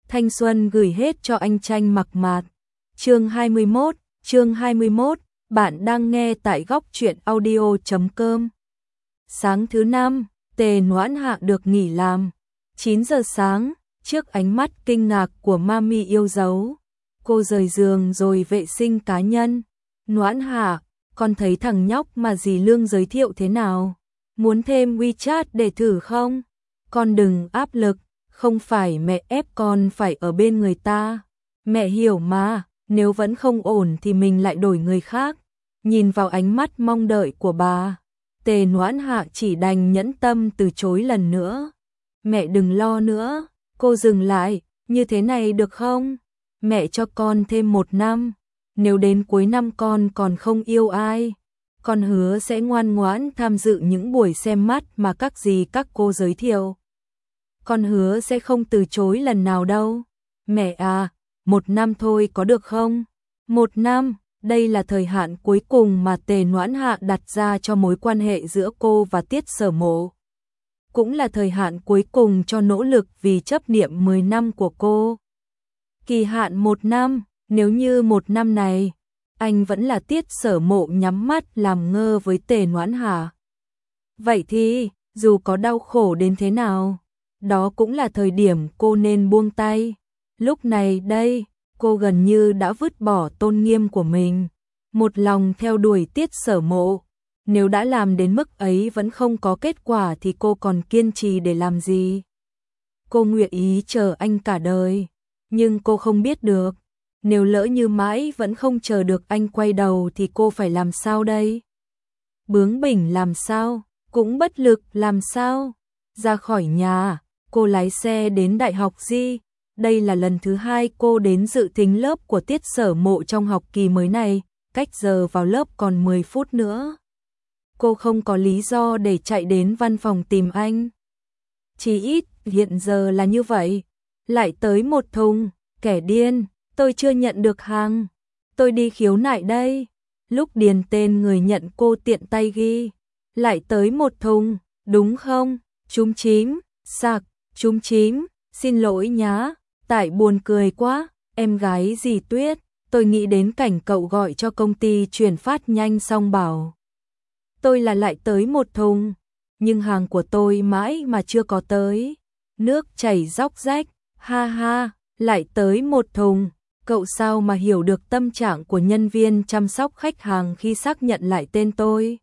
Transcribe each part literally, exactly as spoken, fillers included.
thanh xuân gửi hết cho anh Tranh Mặc Mạt. Chương hai mươi mốt, chương hai mươi mốt, bạn đang nghe tại góc truyện audio chấm com. Sáng thứ năm, Tề Noãn Hạ được nghỉ làm. chín giờ sáng, trước ánh mắt kinh ngạc của Mami yêu dấu, cô rời giường rồi vệ sinh cá nhân. Noãn Hạ, con thấy thằng nhóc mà dì Lương giới thiệu thế nào? Muốn thêm WeChat để thử không? Con đừng áp lực, không phải mẹ ép con phải ở bên người ta. Mẹ hiểu mà, nếu vẫn không ổn thì mình lại đổi người khác. Nhìn vào ánh mắt mong đợi của bà, Tề Noãn Hạ chỉ đành nhẫn tâm từ chối lần nữa. Mẹ đừng lo nữa, cô dừng lại, như thế này được không? Mẹ cho con thêm một năm, nếu đến cuối năm con còn không yêu ai, con hứa sẽ ngoan ngoãn tham dự những buổi xem mắt mà các dì các cô giới thiệu. Con hứa sẽ không từ chối lần nào đâu. Mẹ à, một năm thôi có được không? Một năm, đây là thời hạn cuối cùng mà Tề Noãn Hạ đặt ra cho mối quan hệ giữa cô và Tiết Sở Mộ. Cũng là thời hạn cuối cùng cho nỗ lực vì chấp niệm mười năm của cô. Kỳ hạn một năm, nếu như một năm này, anh vẫn là Tiết Sở Mộ nhắm mắt làm ngơ với Tề Noãn Hạ. Vậy thì, dù có đau khổ đến thế nào, đó cũng là thời điểm cô nên buông tay. Lúc này đây, cô gần như đã vứt bỏ tôn nghiêm của mình, một lòng theo đuổi Tiết Sở Mộ. Nếu đã làm đến mức ấy vẫn không có kết quả thì cô còn kiên trì để làm gì? Cô nguyện ý chờ anh cả đời, nhưng cô không biết được, nếu lỡ như mãi vẫn không chờ được anh quay đầu thì cô phải làm sao đây? Bướng bỉnh làm sao, cũng bất lực làm sao? Ra khỏi nhà, cô lái xe đến Đại học Di. Đây là lần thứ hai cô đến dự thính lớp của Tiết Sở Mộ trong học kỳ mới này, cách giờ vào lớp còn mười phút nữa. Cô không có lý do để chạy đến văn phòng tìm anh. Chỉ ít, hiện giờ là như vậy. Lại tới một thùng, kẻ điên, tôi chưa nhận được hàng. Tôi đi khiếu nại đây. Lúc điền tên người nhận cô tiện tay ghi. Lại tới một thùng, đúng không? Chúm chím, sạc, chúm chím, xin lỗi nhá. Tại buồn cười quá, em gái dì Tuyết, tôi nghĩ đến cảnh cậu gọi cho công ty chuyển phát nhanh xong bảo tôi là lại tới một thùng, nhưng hàng của tôi mãi mà chưa có tới. Nước chảy róc rách, ha ha, lại tới một thùng. Cậu sao mà hiểu được tâm trạng của nhân viên chăm sóc khách hàng khi xác nhận lại tên tôi?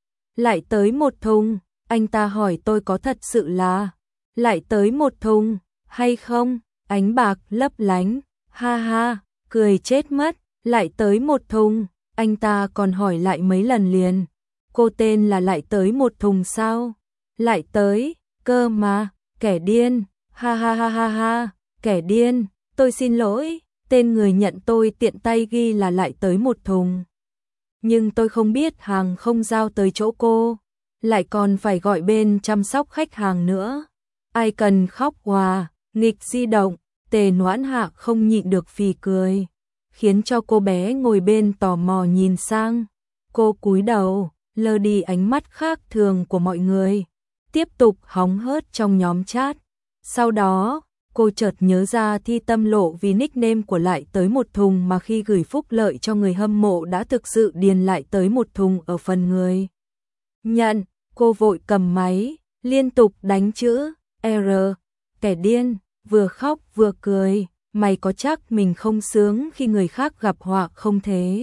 Lại tới một thùng, anh ta hỏi tôi có thật sự là lại tới một thùng hay không? Ánh bạc lấp lánh, ha ha, cười chết mất. Lại tới một thùng, anh ta còn hỏi lại mấy lần liền. Cô tên là lại tới một thùng sao? Lại tới, cơ mà, kẻ điên, ha ha ha ha ha, kẻ điên, tôi xin lỗi, tên người nhận tôi tiện tay ghi là lại tới một thùng. Nhưng tôi không biết hàng không giao tới chỗ cô, lại còn phải gọi bên chăm sóc khách hàng nữa. Ai cần khóc hòa, nghịch di động, Tề Noãn Hạ không nhịn được phì cười, khiến cho cô bé ngồi bên tò mò nhìn sang. Cô cúi đầu, lơ đi ánh mắt khác thường của mọi người, tiếp tục hóng hớt trong nhóm chat. Sau đó, cô chợt nhớ ra Thi Tâm Lộ vì nickname của lại tới một thùng mà khi gửi phúc lợi cho người hâm mộ đã thực sự điền lại tới một thùng ở phần người nhận. Cô vội cầm máy, liên tục đánh chữ R, kẻ điên, vừa khóc vừa cười. Mày có chắc mình không sướng khi người khác gặp họa không thế?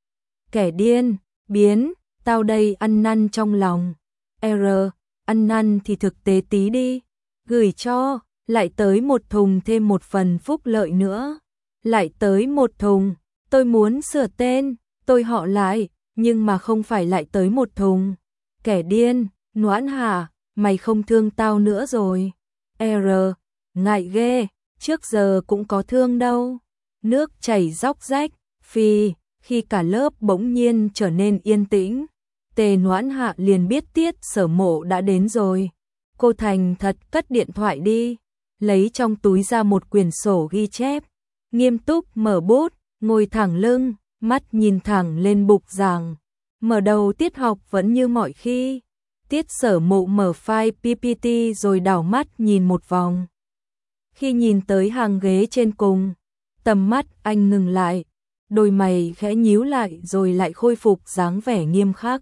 Kẻ điên, biến, tao đây ăn năn trong lòng. R, ăn năn thì thực tế tí đi. Gửi cho, lại tới một thùng thêm một phần phúc lợi nữa. Lại tới một thùng, tôi muốn sửa tên, tôi họ lại, nhưng mà không phải lại tới một thùng. Kẻ điên, Noãn Hạ, mày không thương tao nữa rồi. R, ngại ghê, trước giờ cũng có thương đâu. Nước chảy róc rách, phi, khi cả lớp bỗng nhiên trở nên yên tĩnh, Tề Noãn Hạ liền biết Tiết Sở Mộ đã đến rồi. Cô thành thật cất điện thoại đi, lấy trong túi ra một quyển sổ ghi chép, nghiêm túc mở bút, ngồi thẳng lưng, mắt nhìn thẳng lên bục giảng. Mở đầu tiết học vẫn như mọi khi. Tiết Sở Mộ mở file pê pê tê rồi đảo mắt nhìn một vòng. Khi nhìn tới hàng ghế trên cùng, tầm mắt anh ngừng lại, đôi mày khẽ nhíu lại rồi lại khôi phục dáng vẻ nghiêm khắc.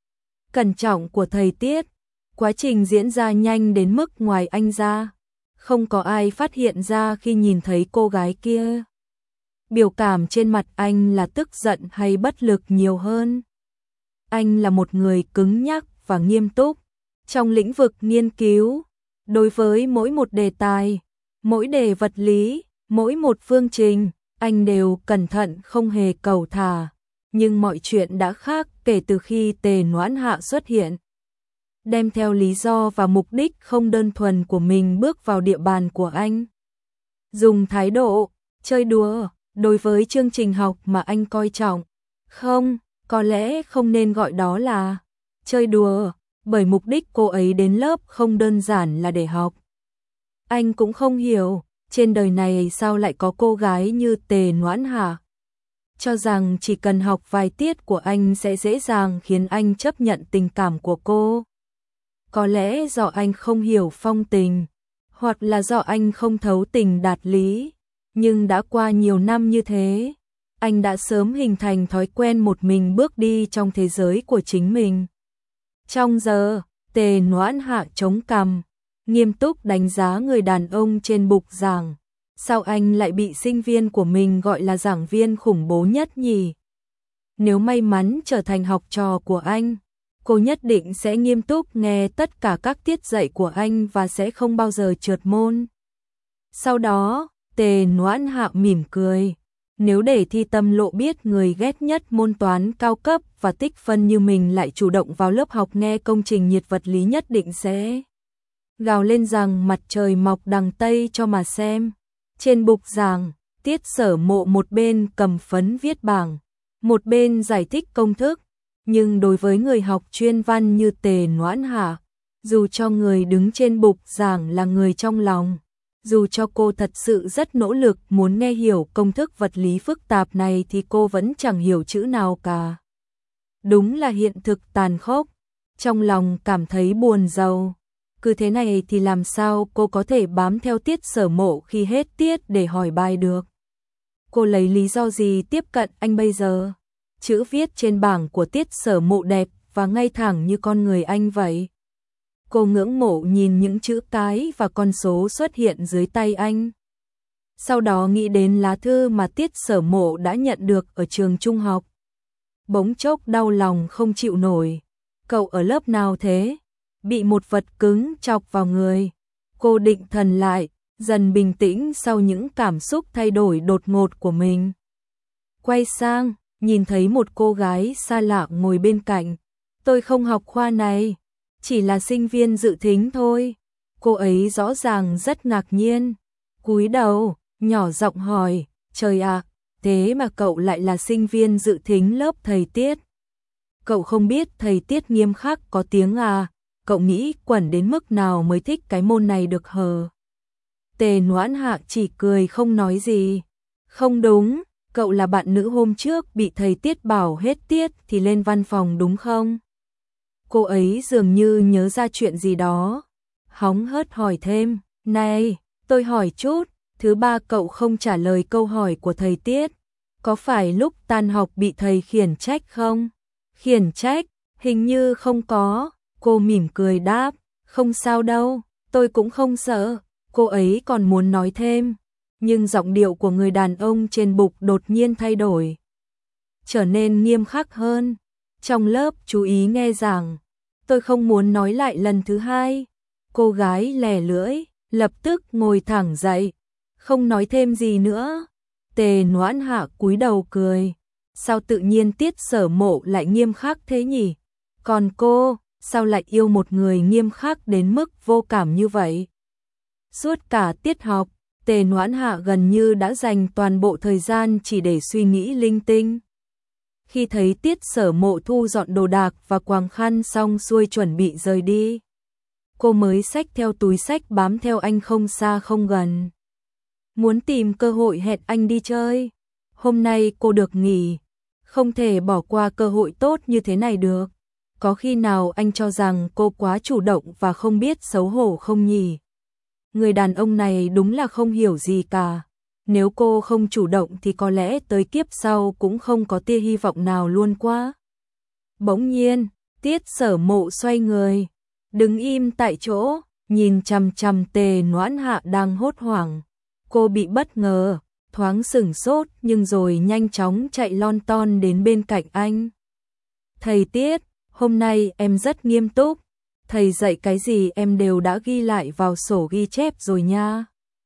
Cẩn trọng của thầy Tiết, quá trình diễn ra nhanh đến mức ngoài anh ra, không có ai phát hiện ra khi nhìn thấy cô gái kia. Biểu cảm trên mặt anh là tức giận hay bất lực nhiều hơn. Anh là một người cứng nhắc và nghiêm túc trong lĩnh vực nghiên cứu. Đối với mỗi một đề tài, mỗi đề vật lý, mỗi một phương trình, anh đều cẩn thận không hề cẩu thả. Nhưng mọi chuyện đã khác kể từ khi Tề Noãn Hạ xuất hiện. Đem theo lý do và mục đích không đơn thuần của mình bước vào địa bàn của anh. Dùng thái độ, chơi đùa, đối với chương trình học mà anh coi trọng. Không, có lẽ không nên gọi đó là chơi đùa, bởi mục đích cô ấy đến lớp không đơn giản là để học. Anh cũng không hiểu, trên đời này sao lại có cô gái như Tề Noãn Hạ. Cho rằng chỉ cần học vài tiết của anh sẽ dễ dàng khiến anh chấp nhận tình cảm của cô. Có lẽ do anh không hiểu phong tình, hoặc là do anh không thấu tình đạt lý. Nhưng đã qua nhiều năm như thế, anh đã sớm hình thành thói quen một mình bước đi trong thế giới của chính mình. Trong giờ, Tề Noãn Hạ chống cằm, nghiêm túc đánh giá người đàn ông trên bục giảng. Sao anh lại bị sinh viên của mình gọi là giảng viên khủng bố nhất nhỉ? Nếu may mắn trở thành học trò của anh, cô nhất định sẽ nghiêm túc nghe tất cả các tiết dạy của anh và sẽ không bao giờ trượt môn. Sau đó, Tề Noãn Hạ mỉm cười. Nếu để thi tâm lộ biết người ghét nhất môn toán cao cấp và tích phân như mình lại chủ động vào lớp học nghe công trình nhiệt vật lý nhất định sẽ gào lên rằng mặt trời mọc đằng Tây cho mà xem. Trên bục giảng, Tiết Sở Mộ một bên cầm phấn viết bảng, một bên giải thích công thức. Nhưng đối với người học chuyên văn như Tề Noãn Hạ, dù cho người đứng trên bục giảng là người trong lòng, dù cho cô thật sự rất nỗ lực muốn nghe hiểu công thức vật lý phức tạp này thì cô vẫn chẳng hiểu chữ nào cả. Đúng là hiện thực tàn khốc, trong lòng cảm thấy buồn rầu. Cứ thế này thì làm sao cô có thể bám theo Tiết Sở Mộ khi hết tiết để hỏi bài được? Cô lấy lý do gì tiếp cận anh bây giờ? Chữ viết trên bảng của Tiết Sở Mộ đẹp và ngay thẳng như con người anh vậy. Cô ngưỡng mộ nhìn những chữ cái và con số xuất hiện dưới tay anh. Sau đó nghĩ đến lá thư mà Tiết Sở Mộ đã nhận được ở trường trung học. Bỗng chốc đau lòng không chịu nổi. Cậu ở lớp nào thế? Bị một vật cứng chọc vào người. Cô định thần lại, dần bình tĩnh sau những cảm xúc thay đổi đột ngột của mình. Quay sang, nhìn thấy một cô gái xa lạ ngồi bên cạnh. Tôi không học khoa này, chỉ là sinh viên dự thính thôi. Cô ấy rõ ràng rất ngạc nhiên. Cúi đầu, nhỏ giọng hỏi, trời ạ, thế mà cậu lại là sinh viên dự thính lớp thầy Tiết. Cậu không biết thầy Tiết nghiêm khắc có tiếng à? Cậu nghĩ quẩn đến mức nào mới thích cái môn này được hờ? Tề Noãn Hạ chỉ cười không nói gì. Không đúng, cậu là bạn nữ hôm trước bị thầy Tiết bảo hết tiết thì lên văn phòng đúng không? Cô ấy dường như nhớ ra chuyện gì đó. Hóng hớt hỏi thêm, này, tôi hỏi chút, thứ ba cậu không trả lời câu hỏi của thầy Tiết. Có phải lúc tan học bị thầy khiển trách không? Khiển trách, hình như không có. Cô mỉm cười đáp, không sao đâu, tôi cũng không sợ. Cô ấy còn muốn nói thêm, nhưng giọng điệu của người đàn ông trên bục đột nhiên thay đổi, trở nên nghiêm khắc hơn. Trong lớp chú ý nghe giảng, tôi không muốn nói lại lần thứ hai. Cô gái lè lưỡi, lập tức ngồi thẳng dậy, không nói thêm gì nữa. Tề Noãn Hạ cúi đầu cười, sao tự nhiên Tiết Sở Mộ lại nghiêm khắc thế nhỉ? Còn cô, sao lại yêu một người nghiêm khắc đến mức vô cảm như vậy? Suốt cả tiết học, Tề Noãn Hạ gần như đã dành toàn bộ thời gian chỉ để suy nghĩ linh tinh. Khi thấy Tiết Sở Mộ thu dọn đồ đạc và quàng khăn xong xuôi chuẩn bị rời đi, cô mới xách theo túi xách bám theo anh không xa không gần. Muốn tìm cơ hội hẹn anh đi chơi. Hôm nay cô được nghỉ, không thể bỏ qua cơ hội tốt như thế này được. Có khi nào anh cho rằng cô quá chủ động và không biết xấu hổ không nhỉ? Người đàn ông này đúng là không hiểu gì cả. Nếu cô không chủ động thì có lẽ tới kiếp sau cũng không có tia hy vọng nào luôn quá. Bỗng nhiên, Tiết Sở Mộ xoay người, đứng im tại chỗ, nhìn chằm chằm Tề Noãn Hạ đang hốt hoảng. Cô bị bất ngờ, thoáng sửng sốt nhưng rồi nhanh chóng chạy lon ton đến bên cạnh anh. Thầy Tiết, hôm nay em rất nghiêm túc. Thầy dạy cái gì em đều đã ghi lại vào sổ ghi chép rồi nha.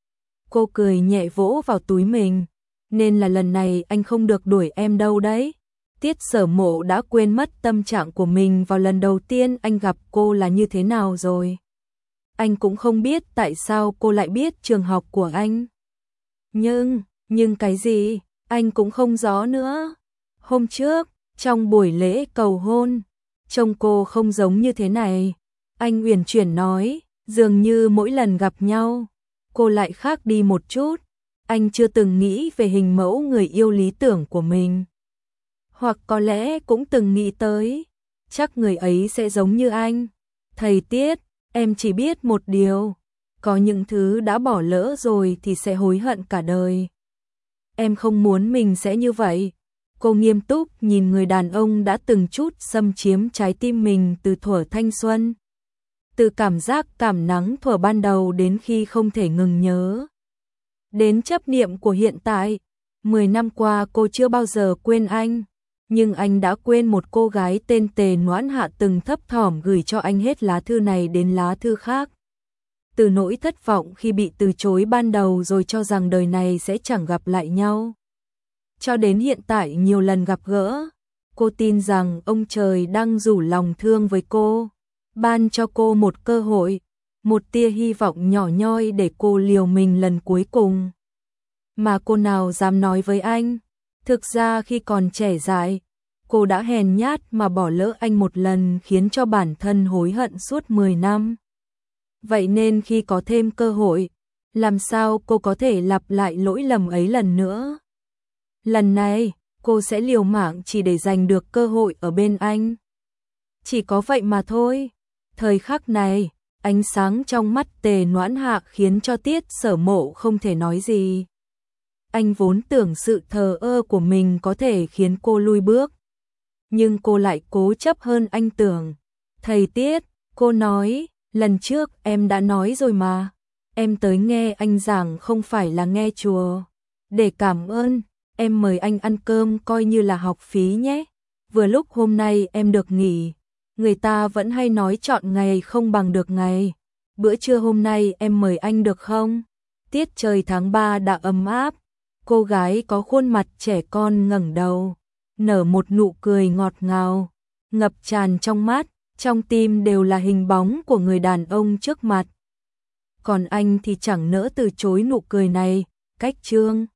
Cô cười nhẹ vỗ vào túi mình. Nên là lần này anh không được đuổi em đâu đấy. Tiết Sở Mộ đã quên mất tâm trạng của mình vào lần đầu tiên anh gặp cô là như thế nào rồi. Anh cũng không biết tại sao cô lại biết trường học của anh. Nhưng, nhưng cái gì, anh cũng không rõ nữa. Hôm trước, trong buổi lễ cầu hôn, trông cô không giống như thế này. Anh uyển chuyển nói, dường như mỗi lần gặp nhau, cô lại khác đi một chút. Anh chưa từng nghĩ về hình mẫu người yêu lý tưởng của mình. Hoặc có lẽ cũng từng nghĩ tới, chắc người ấy sẽ giống như anh. Thầy Tiết, em chỉ biết một điều, có những thứ đã bỏ lỡ rồi thì sẽ hối hận cả đời. Em không muốn mình sẽ như vậy. Cô nghiêm túc nhìn người đàn ông đã từng chút xâm chiếm trái tim mình từ thuở thanh xuân. Từ cảm giác cảm nắng thuở ban đầu đến khi không thể ngừng nhớ. Đến chấp niệm của hiện tại, mười năm qua cô chưa bao giờ quên anh. Nhưng anh đã quên một cô gái tên Tề Noãn Hạ từng thấp thỏm gửi cho anh hết lá thư này đến lá thư khác. Từ nỗi thất vọng khi bị từ chối ban đầu rồi cho rằng đời này sẽ chẳng gặp lại nhau. Cho đến hiện tại nhiều lần gặp gỡ, cô tin rằng ông trời đang rủ lòng thương với cô, ban cho cô một cơ hội, một tia hy vọng nhỏ nhoi để cô liều mình lần cuối cùng. Mà cô nào dám nói với anh, thực ra khi còn trẻ dại, cô đã hèn nhát mà bỏ lỡ anh một lần khiến cho bản thân hối hận suốt mười năm. Vậy nên khi có thêm cơ hội, làm sao cô có thể lặp lại lỗi lầm ấy lần nữa? Lần này, cô sẽ liều mạng chỉ để giành được cơ hội ở bên anh. Chỉ có vậy mà thôi. Thời khắc này, ánh sáng trong mắt Tề Noãn Hạ khiến cho Tiết Sở Mộ không thể nói gì. Anh vốn tưởng sự thờ ơ của mình có thể khiến cô lui bước. Nhưng cô lại cố chấp hơn anh tưởng. Thầy Tiết, cô nói, lần trước em đã nói rồi mà. Em tới nghe anh giảng không phải là nghe chùa. Để cảm ơn, em mời anh ăn cơm coi như là học phí nhé. Vừa lúc hôm nay em được nghỉ. Người ta vẫn hay nói chọn ngày không bằng được ngày. Bữa trưa hôm nay em mời anh được không? Tiết trời tháng ba đã ấm áp. Cô gái có khuôn mặt trẻ con ngẩng đầu, nở một nụ cười ngọt ngào, ngập tràn trong mắt, trong tim đều là hình bóng của người đàn ông trước mặt. Còn anh thì chẳng nỡ từ chối nụ cười này, cách trương.